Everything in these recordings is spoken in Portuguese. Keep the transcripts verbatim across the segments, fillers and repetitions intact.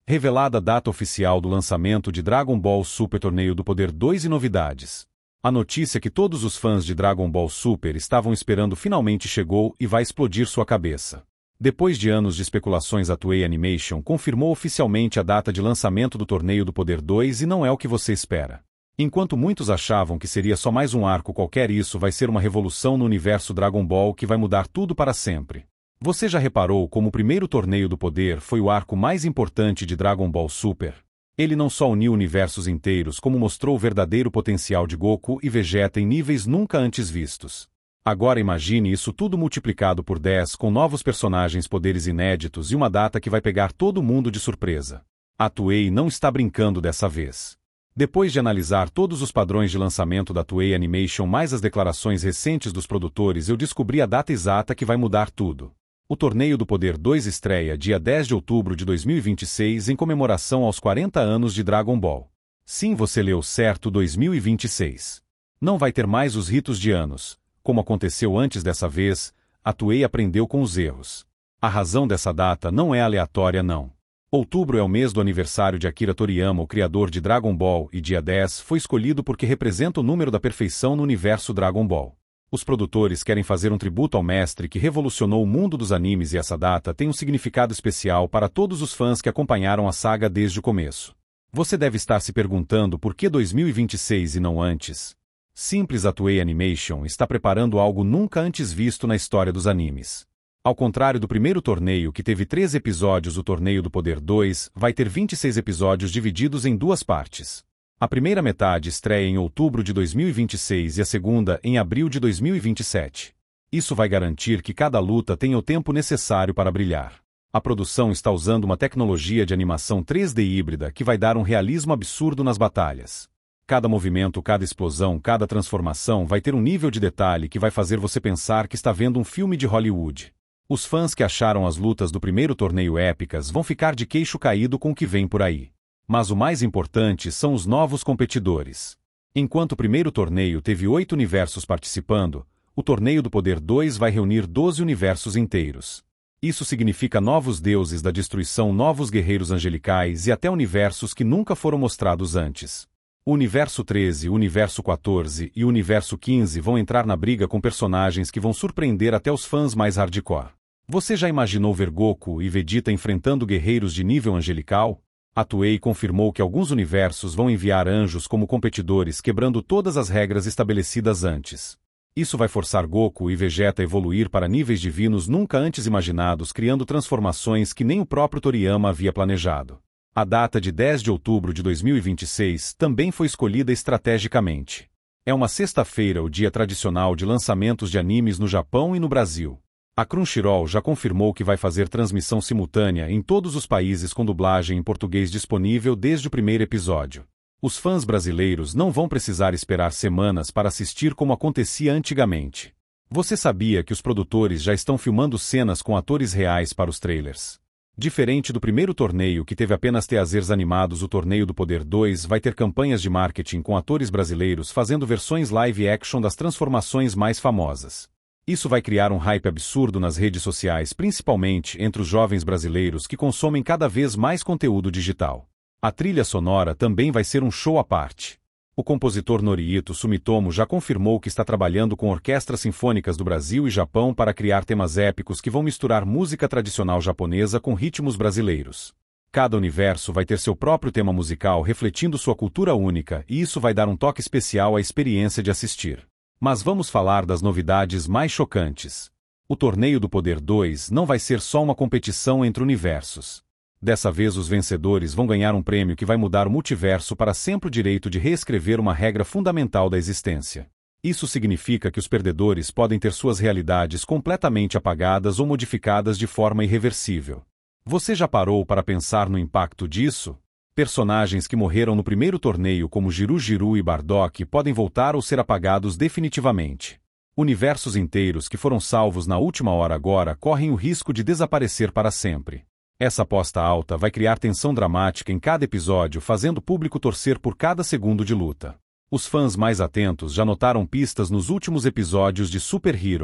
Revelada a data oficial do lançamento de Dragon Ball Super Torneio do Poder dois e novidades. A notícia que todos os fãs de Dragon Ball Super estavam esperando finalmente chegou e vai explodir sua cabeça. Depois de anos de especulações, a Toei Animation confirmou oficialmente a data de lançamento do Torneio do Poder dois e não é o que você espera. Enquanto muitos achavam que seria só mais um arco qualquer, isso vai ser uma revolução no universo Dragon Ball que vai mudar tudo para sempre. Você já reparou como o primeiro Torneio do Poder foi o arco mais importante de Dragon Ball Super? Ele não só uniu universos inteiros, como mostrou o verdadeiro potencial de Goku e Vegeta em níveis nunca antes vistos. Agora imagine isso tudo multiplicado por dez com novos personagens, poderes inéditos e uma data que vai pegar todo mundo de surpresa. A Toei não está brincando dessa vez. Depois de analisar todos os padrões de lançamento da Toei Animation mais as declarações recentes dos produtores, eu descobri a data exata que vai mudar tudo. O Torneio do Poder dois estreia dia dez de outubro de dois mil e vinte e seis em comemoração aos quarenta anos de Dragon Ball. Sim, você leu certo, dois mil e vinte e seis. Não vai ter mais os ritos de anos. Como aconteceu antes dessa vez, a Toei aprendeu com os erros. A razão dessa data não é aleatória não. Outubro é o mês do aniversário de Akira Toriyama, o criador de Dragon Ball, e dia dez foi escolhido porque representa o número da perfeição no universo Dragon Ball. Os produtores querem fazer um tributo ao mestre que revolucionou o mundo dos animes e essa data tem um significado especial para todos os fãs que acompanharam a saga desde o começo. Você deve estar se perguntando por que dois mil e vinte e seis e não antes? Simples, a Toei Animation está preparando algo nunca antes visto na história dos animes. Ao contrário do primeiro torneio que teve treze episódios, o Torneio do Poder dois vai ter vinte e seis episódios divididos em duas partes. A primeira metade estreia em outubro de dois mil e vinte e seis e a segunda em abril de dois mil e vinte e sete. Isso vai garantir que cada luta tenha o tempo necessário para brilhar. A produção está usando uma tecnologia de animação três D híbrida que vai dar um realismo absurdo nas batalhas. Cada movimento, cada explosão, cada transformação vai ter um nível de detalhe que vai fazer você pensar que está vendo um filme de Hollywood. Os fãs que acharam as lutas do primeiro torneio épicas vão ficar de queixo caído com o que vem por aí. Mas o mais importante são os novos competidores. Enquanto o primeiro torneio teve oito universos participando, o Torneio do Poder dois vai reunir doze universos inteiros. Isso significa novos deuses da destruição, novos guerreiros angelicais e até universos que nunca foram mostrados antes. O Universo treze, o Universo quatorze e o Universo quinze vão entrar na briga com personagens que vão surpreender até os fãs mais hardcore. Você já imaginou ver Goku e Vegeta enfrentando guerreiros de nível angelical? A Toei confirmou que alguns universos vão enviar anjos como competidores, quebrando todas as regras estabelecidas antes. Isso vai forçar Goku e Vegeta a evoluir para níveis divinos nunca antes imaginados, criando transformações que nem o próprio Toriyama havia planejado. A data de dez de outubro de dois mil e vinte e seis também foi escolhida estrategicamente. É uma sexta-feira, o dia tradicional de lançamentos de animes no Japão e no Brasil. A Crunchyroll já confirmou que vai fazer transmissão simultânea em todos os países com dublagem em português disponível desde o primeiro episódio. Os fãs brasileiros não vão precisar esperar semanas para assistir como acontecia antigamente. Você sabia que os produtores já estão filmando cenas com atores reais para os trailers? Diferente do primeiro torneio que teve apenas teasers animados, o Torneio do Poder dois vai ter campanhas de marketing com atores brasileiros fazendo versões live action das transformações mais famosas. Isso vai criar um hype absurdo nas redes sociais, principalmente entre os jovens brasileiros que consomem cada vez mais conteúdo digital. A trilha sonora também vai ser um show à parte. O compositor Norihito Sumitomo já confirmou que está trabalhando com orquestras sinfônicas do Brasil e Japão para criar temas épicos que vão misturar música tradicional japonesa com ritmos brasileiros. Cada universo vai ter seu próprio tema musical refletindo sua cultura única, e isso vai dar um toque especial à experiência de assistir. Mas vamos falar das novidades mais chocantes. O Torneio do Poder dois não vai ser só uma competição entre universos. Dessa vez os vencedores vão ganhar um prêmio que vai mudar o multiverso para sempre, o direito de reescrever uma regra fundamental da existência. Isso significa que os perdedores podem ter suas realidades completamente apagadas ou modificadas de forma irreversível. Você já parou para pensar no impacto disso? Personagens que morreram no primeiro torneio como Jiru Jiru e Bardock podem voltar ou ser apagados definitivamente. Universos inteiros que foram salvos na última hora agora correm o risco de desaparecer para sempre. Essa aposta alta vai criar tensão dramática em cada episódio, fazendo o público torcer por cada segundo de luta. Os fãs mais atentos já notaram pistas nos últimos episódios de Super Hero.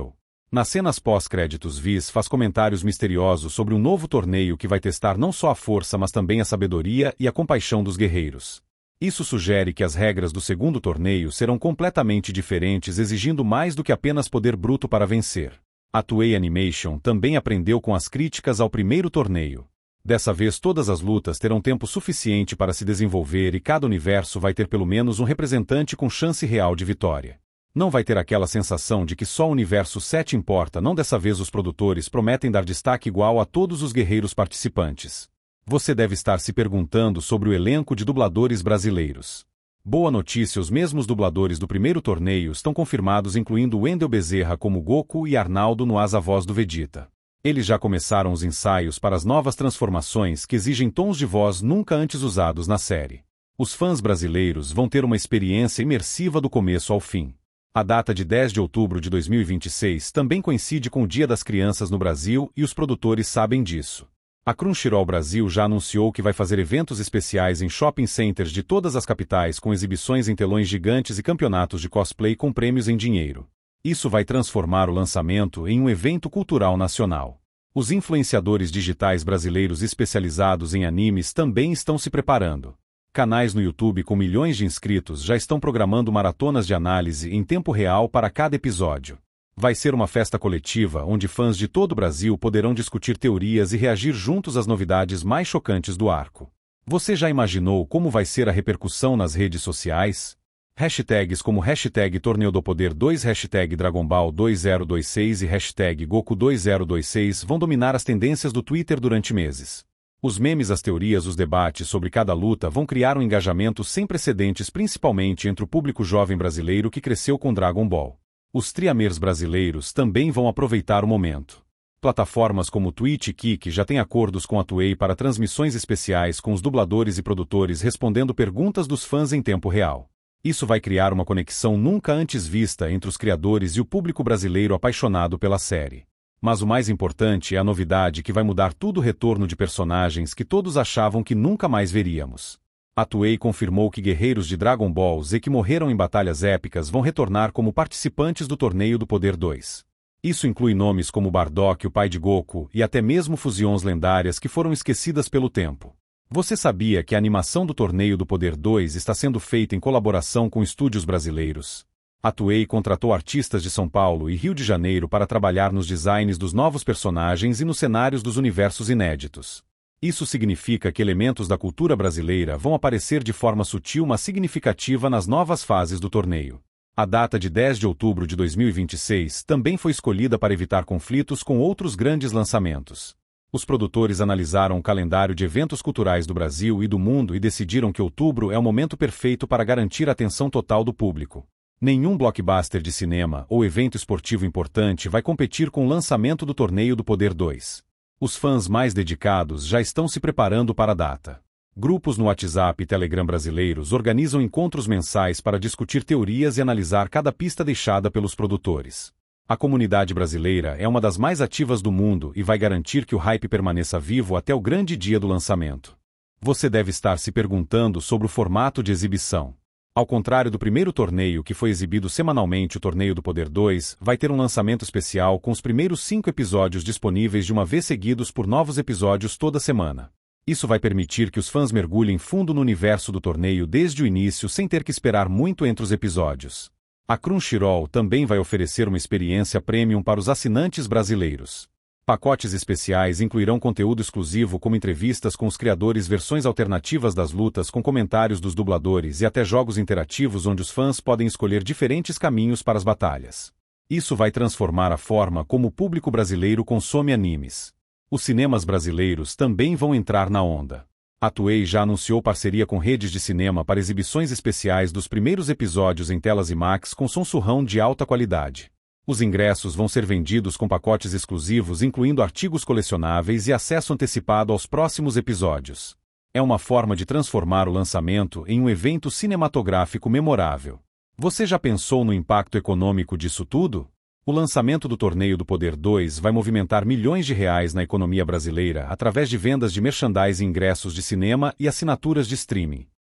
Nas cenas pós-créditos, Viz faz comentários misteriosos sobre um novo torneio que vai testar não só a força mas também a sabedoria e a compaixão dos guerreiros. Isso sugere que as regras do segundo torneio serão completamente diferentes, exigindo mais do que apenas poder bruto para vencer. A Toei Animation também aprendeu com as críticas ao primeiro torneio. Dessa vez todas as lutas terão tempo suficiente para se desenvolver e cada universo vai ter pelo menos um representante com chance real de vitória. Não vai ter aquela sensação de que só o universo sete importa, não, dessa vez os produtores prometem dar destaque igual a todos os guerreiros participantes. Você deve estar se perguntando sobre o elenco de dubladores brasileiros. Boa notícia, os mesmos dubladores do primeiro torneio estão confirmados, incluindo Wendel Bezerra como Goku e Arnaldo Noaz, a voz do Vegeta. Eles já começaram os ensaios para as novas transformações que exigem tons de voz nunca antes usados na série. Os fãs brasileiros vão ter uma experiência imersiva do começo ao fim. A data de dez de outubro de dois mil e vinte e seis também coincide com o Dia das Crianças no Brasil e os produtores sabem disso. A Crunchyroll Brasil já anunciou que vai fazer eventos especiais em shopping centers de todas as capitais com exibições em telões gigantes e campeonatos de cosplay com prêmios em dinheiro. Isso vai transformar o lançamento em um evento cultural nacional. Os influenciadores digitais brasileiros especializados em animes também estão se preparando. Canais no YouTube com milhões de inscritos já estão programando maratonas de análise em tempo real para cada episódio. Vai ser uma festa coletiva onde fãs de todo o Brasil poderão discutir teorias e reagir juntos às novidades mais chocantes do arco. Você já imaginou como vai ser a repercussão nas redes sociais? Hashtags como hashtag Torneio do Poder dois, hashtag Dragon Ball dois mil e vinte e seis e hashtag Goku dois mil e vinte e seis vão dominar as tendências do Twitter durante meses. Os memes, as teorias, os debates sobre cada luta vão criar um engajamento sem precedentes, principalmente entre o público jovem brasileiro que cresceu com Dragon Ball. Os streamers brasileiros também vão aproveitar o momento. Plataformas como Twitch e Kik já têm acordos com a Toei para transmissões especiais com os dubladores e produtores respondendo perguntas dos fãs em tempo real. Isso vai criar uma conexão nunca antes vista entre os criadores e o público brasileiro apaixonado pela série. Mas o mais importante é a novidade que vai mudar tudo: o retorno de personagens que todos achavam que nunca mais veríamos. A Toei confirmou que guerreiros de Dragon Ball Z que morreram em batalhas épicas vão retornar como participantes do Torneio do Poder dois. Isso inclui nomes como Bardock, o pai de Goku, e até mesmo fusiões lendárias que foram esquecidas pelo tempo. Você sabia que a animação do Torneio do Poder dois está sendo feita em colaboração com estúdios brasileiros? A Toei contratou artistas de São Paulo e Rio de Janeiro para trabalhar nos designs dos novos personagens e nos cenários dos universos inéditos. Isso significa que elementos da cultura brasileira vão aparecer de forma sutil mas significativa nas novas fases do torneio. A data de dez de outubro de dois mil e vinte e seis também foi escolhida para evitar conflitos com outros grandes lançamentos. Os produtores analisaram o calendário de eventos culturais do Brasil e do mundo e decidiram que outubro é o momento perfeito para garantir a atenção total do público. Nenhum blockbuster de cinema ou evento esportivo importante vai competir com o lançamento do Torneio do Poder dois. Os fãs mais dedicados já estão se preparando para a data. Grupos no WhatsApp e Telegram brasileiros organizam encontros mensais para discutir teorias e analisar cada pista deixada pelos produtores. A comunidade brasileira é uma das mais ativas do mundo e vai garantir que o hype permaneça vivo até o grande dia do lançamento. Você deve estar se perguntando sobre o formato de exibição. Ao contrário do primeiro torneio, que foi exibido semanalmente, o Torneio do Poder dois vai ter um lançamento especial com os primeiros cinco episódios disponíveis de uma vez, seguidos por novos episódios toda semana. Isso vai permitir que os fãs mergulhem fundo no universo do torneio desde o início sem ter que esperar muito entre os episódios. A Crunchyroll também vai oferecer uma experiência premium para os assinantes brasileiros. Pacotes especiais incluirão conteúdo exclusivo como entrevistas com os criadores, versões alternativas das lutas com comentários dos dubladores e até jogos interativos onde os fãs podem escolher diferentes caminhos para as batalhas. Isso vai transformar a forma como o público brasileiro consome animes. Os cinemas brasileiros também vão entrar na onda. A Toei já anunciou parceria com redes de cinema para exibições especiais dos primeiros episódios em telas IMAX com som surround de alta qualidade. Os ingressos vão ser vendidos com pacotes exclusivos, incluindo artigos colecionáveis e acesso antecipado aos próximos episódios. É uma forma de transformar o lançamento em um evento cinematográfico memorável. Você já pensou no impacto econômico disso tudo? O lançamento do Torneio do Poder dois vai movimentar milhões de reais na economia brasileira através de vendas de merchandising, ingressos de cinema e assinaturas de streaming.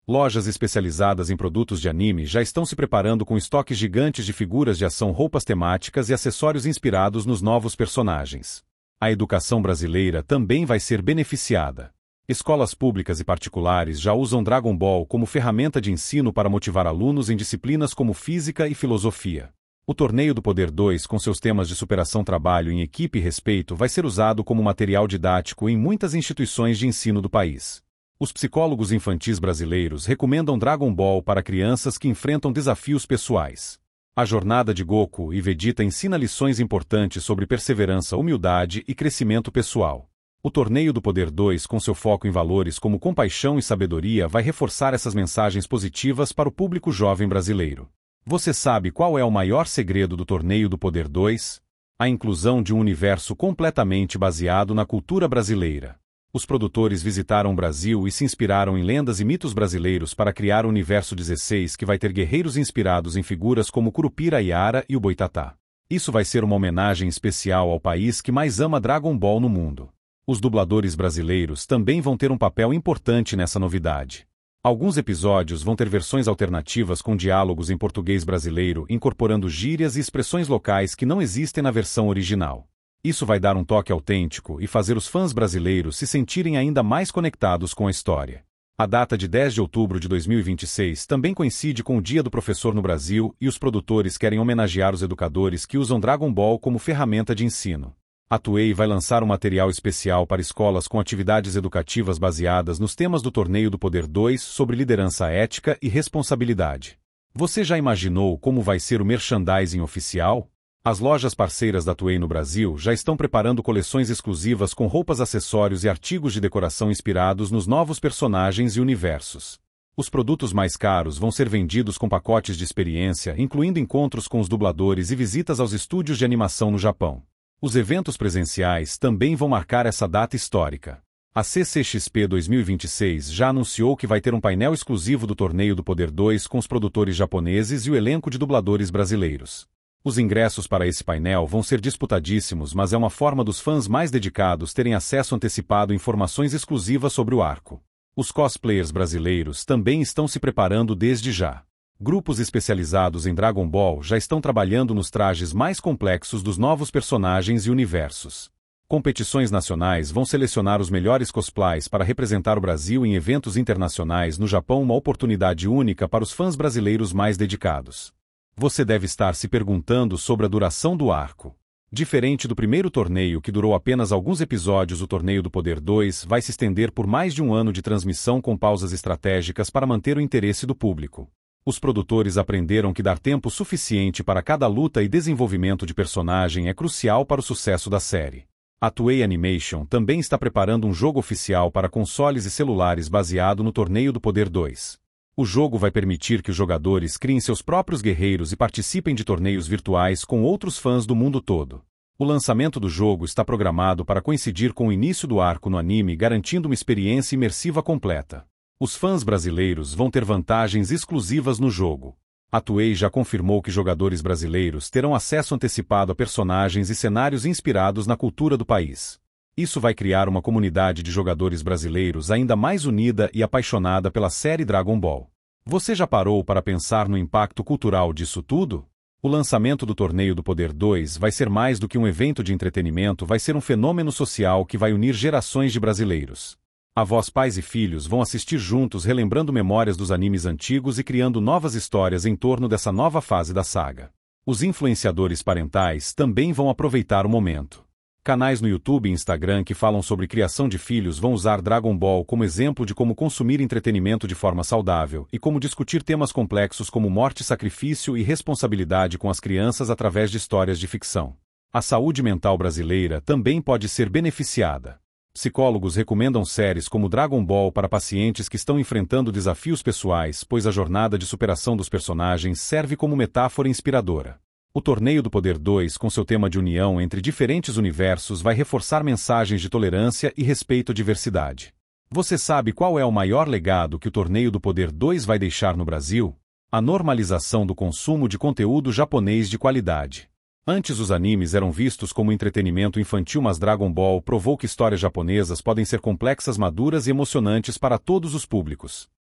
Lojas especializadas em produtos de anime já estão se preparando com estoques gigantes de figuras de ação, roupas temáticas e acessórios inspirados nos novos personagens. A educação brasileira também vai ser beneficiada. Escolas públicas e particulares já usam Dragon Ball como ferramenta de ensino para motivar alunos em disciplinas como física e filosofia. O Torneio do Poder dois, com seus temas de superação, trabalho em equipe e respeito, vai ser usado como material didático em muitas instituições de ensino do país. Os psicólogos infantis brasileiros recomendam Dragon Ball para crianças que enfrentam desafios pessoais. A jornada de Goku e Vegeta ensina lições importantes sobre perseverança, humildade e crescimento pessoal. O Torneio do Poder dois, com seu foco em valores como compaixão e sabedoria, vai reforçar essas mensagens positivas para o público jovem brasileiro. Você sabe qual é o maior segredo do Torneio do Poder dois? A inclusão de um universo completamente baseado na cultura brasileira. Os produtores visitaram o Brasil e se inspiraram em lendas e mitos brasileiros para criar o Universo dezesseis, que vai ter guerreiros inspirados em figuras como Curupira, Yara e o Boitatá. Isso vai ser uma homenagem especial ao país que mais ama Dragon Ball no mundo. Os dubladores brasileiros também vão ter um papel importante nessa novidade. Alguns episódios vão ter versões alternativas com diálogos em português brasileiro, incorporando gírias e expressões locais que não existem na versão original. Isso vai dar um toque autêntico e fazer os fãs brasileiros se sentirem ainda mais conectados com a história. A data de dez de outubro de dois mil e vinte e seis também coincide com o Dia do Professor no Brasil, e os produtores querem homenagear os educadores que usam Dragon Ball como ferramenta de ensino. A Toei vai lançar um material especial para escolas com atividades educativas baseadas nos temas do Torneio do Poder dois sobre liderança, ética e responsabilidade. Você já imaginou como vai ser o merchandising oficial? As lojas parceiras da Toei no Brasil já estão preparando coleções exclusivas com roupas, acessórios e artigos de decoração inspirados nos novos personagens e universos. Os produtos mais caros vão ser vendidos com pacotes de experiência, incluindo encontros com os dubladores e visitas aos estúdios de animação no Japão. Os eventos presenciais também vão marcar essa data histórica. A C C X P dois mil e vinte e seis já anunciou que vai ter um painel exclusivo do Torneio do Poder dois com os produtores japoneses e o elenco de dubladores brasileiros. Os ingressos para esse painel vão ser disputadíssimos, mas é uma forma dos fãs mais dedicados terem acesso antecipado a informações exclusivas sobre o arco. Os cosplayers brasileiros também estão se preparando desde já. Grupos especializados em Dragon Ball já estão trabalhando nos trajes mais complexos dos novos personagens e universos. Competições nacionais vão selecionar os melhores cosplays para representar o Brasil em eventos internacionais no Japão, uma oportunidade única para os fãs brasileiros mais dedicados. Você deve estar se perguntando sobre a duração do arco. Diferente do primeiro torneio, que durou apenas alguns episódios, o Torneio do Poder dois vai se estender por mais de um ano de transmissão com pausas estratégicas para manter o interesse do público. Os produtores aprenderam que dar tempo suficiente para cada luta e desenvolvimento de personagem é crucial para o sucesso da série. A Toei Animation também está preparando um jogo oficial para consoles e celulares baseado no Torneio do Poder dois. O jogo vai permitir que os jogadores criem seus próprios guerreiros e participem de torneios virtuais com outros fãs do mundo todo. O lançamento do jogo está programado para coincidir com o início do arco no anime, garantindo uma experiência imersiva completa. Os fãs brasileiros vão ter vantagens exclusivas no jogo. A Toei já confirmou que jogadores brasileiros terão acesso antecipado a personagens e cenários inspirados na cultura do país. Isso vai criar uma comunidade de jogadores brasileiros ainda mais unida e apaixonada pela série Dragon Ball. Você já parou para pensar no impacto cultural disso tudo? O lançamento do Torneio do Poder dois vai ser mais do que um evento de entretenimento, vai ser um fenômeno social que vai unir gerações de brasileiros. Avós, pais e filhos vão assistir juntos, relembrando memórias dos animes antigos e criando novas histórias em torno dessa nova fase da saga. Os influenciadores parentais também vão aproveitar o momento. Canais no YouTube e Instagram que falam sobre criação de filhos vão usar Dragon Ball como exemplo de como consumir entretenimento de forma saudável e como discutir temas complexos como morte, sacrifício e responsabilidade com as crianças através de histórias de ficção. A saúde mental brasileira também pode ser beneficiada. Psicólogos recomendam séries como Dragon Ball para pacientes que estão enfrentando desafios pessoais, pois a jornada de superação dos personagens serve como metáfora inspiradora. O Torneio do Poder dois, com seu tema de união entre diferentes universos, vai reforçar mensagens de tolerância e respeito à diversidade. Você sabe qual é o maior legado que o Torneio do Poder dois vai deixar no Brasil? A normalização do consumo de conteúdo japonês de qualidade. Antes os animes eram vistos como entretenimento infantil, mas Dragon Ball provou que histórias japonesas podem ser complexas, maduras e emocionantes para todos os públicos.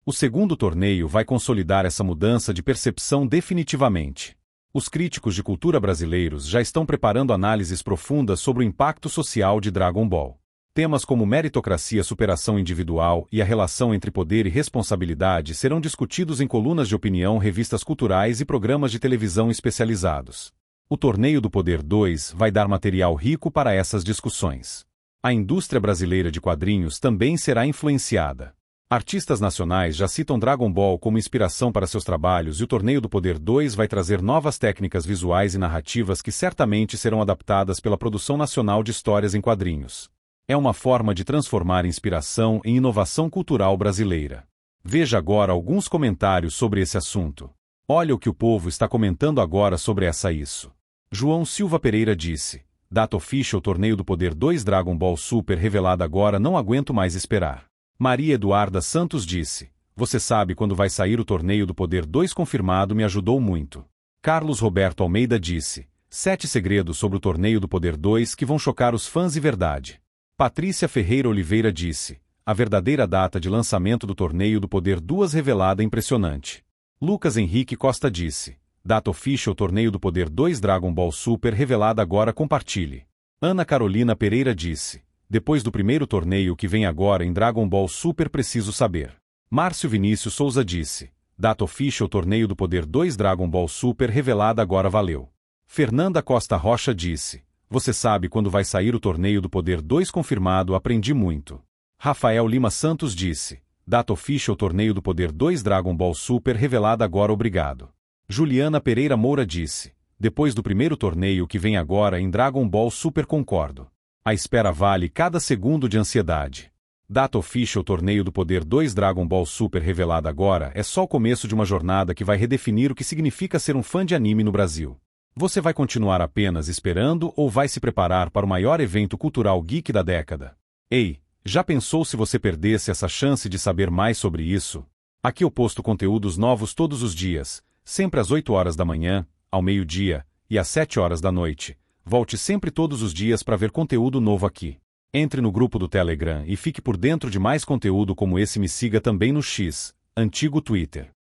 O segundo torneio vai consolidar essa mudança de percepção definitivamente. Os críticos de cultura brasileiros já estão preparando análises profundas sobre o impacto social de Dragon Ball. Temas como meritocracia, superação individual e a relação entre poder e responsabilidade serão discutidos em colunas de opinião, revistas culturais e programas de televisão especializados. O Torneio do Poder dois vai dar material rico para essas discussões. A indústria brasileira de quadrinhos também será influenciada. Artistas nacionais já citam Dragon Ball como inspiração para seus trabalhos e o Torneio do Poder dois vai trazer novas técnicas visuais e narrativas que certamente serão adaptadas pela produção nacional de histórias em quadrinhos. É uma forma de transformar inspiração em inovação cultural brasileira. Veja agora alguns comentários sobre esse assunto. Olha o que o povo está comentando agora sobre essa isso. João Silva Pereira disse: Data official Torneio do Poder dois Dragon Ball Super revelada agora, não aguento mais esperar. Maria Eduarda Santos disse: Você sabe quando vai sair o Torneio do Poder dois confirmado, me ajudou muito. Carlos Roberto Almeida disse: Sete segredos sobre o Torneio do Poder dois que vão chocar os fãs e verdade. Patrícia Ferreira Oliveira disse: A verdadeira data de lançamento do Torneio do Poder dois revelada impressionante. Lucas Henrique Costa disse: Data official Torneio do Poder dois Dragon Ball Super revelada agora, compartilhe. Ana Carolina Pereira disse: Depois do primeiro torneio que vem agora em Dragon Ball Super, preciso saber. Márcio Vinícius Souza disse: Data official Torneio do Poder dois Dragon Ball Super revelada agora, valeu. Fernanda Costa Rocha disse: Você sabe quando vai sair o Torneio do Poder dois confirmado, aprendi muito. Rafael Lima Santos disse: Data official Torneio do Poder dois Dragon Ball Super revelada agora, obrigado. Juliana Pereira Moura disse: Depois do primeiro torneio que vem agora em Dragon Ball Super, concordo. A espera vale cada segundo de ansiedade. Data official Torneio do Poder dois Dragon Ball Super revelada agora é só o começo de uma jornada que vai redefinir o que significa ser um fã de anime no Brasil. Você vai continuar apenas esperando ou vai se preparar para o maior evento cultural geek da década? Ei, já pensou se você perdesse essa chance de saber mais sobre isso? Aqui eu posto conteúdos novos todos os dias, sempre às oito horas da manhã, ao meio-dia e às sete horas da noite. Volte sempre todos os dias para ver conteúdo novo aqui. Entre no grupo do Telegram e fique por dentro de mais conteúdo como esse. Me siga também no X, antigo Twitter.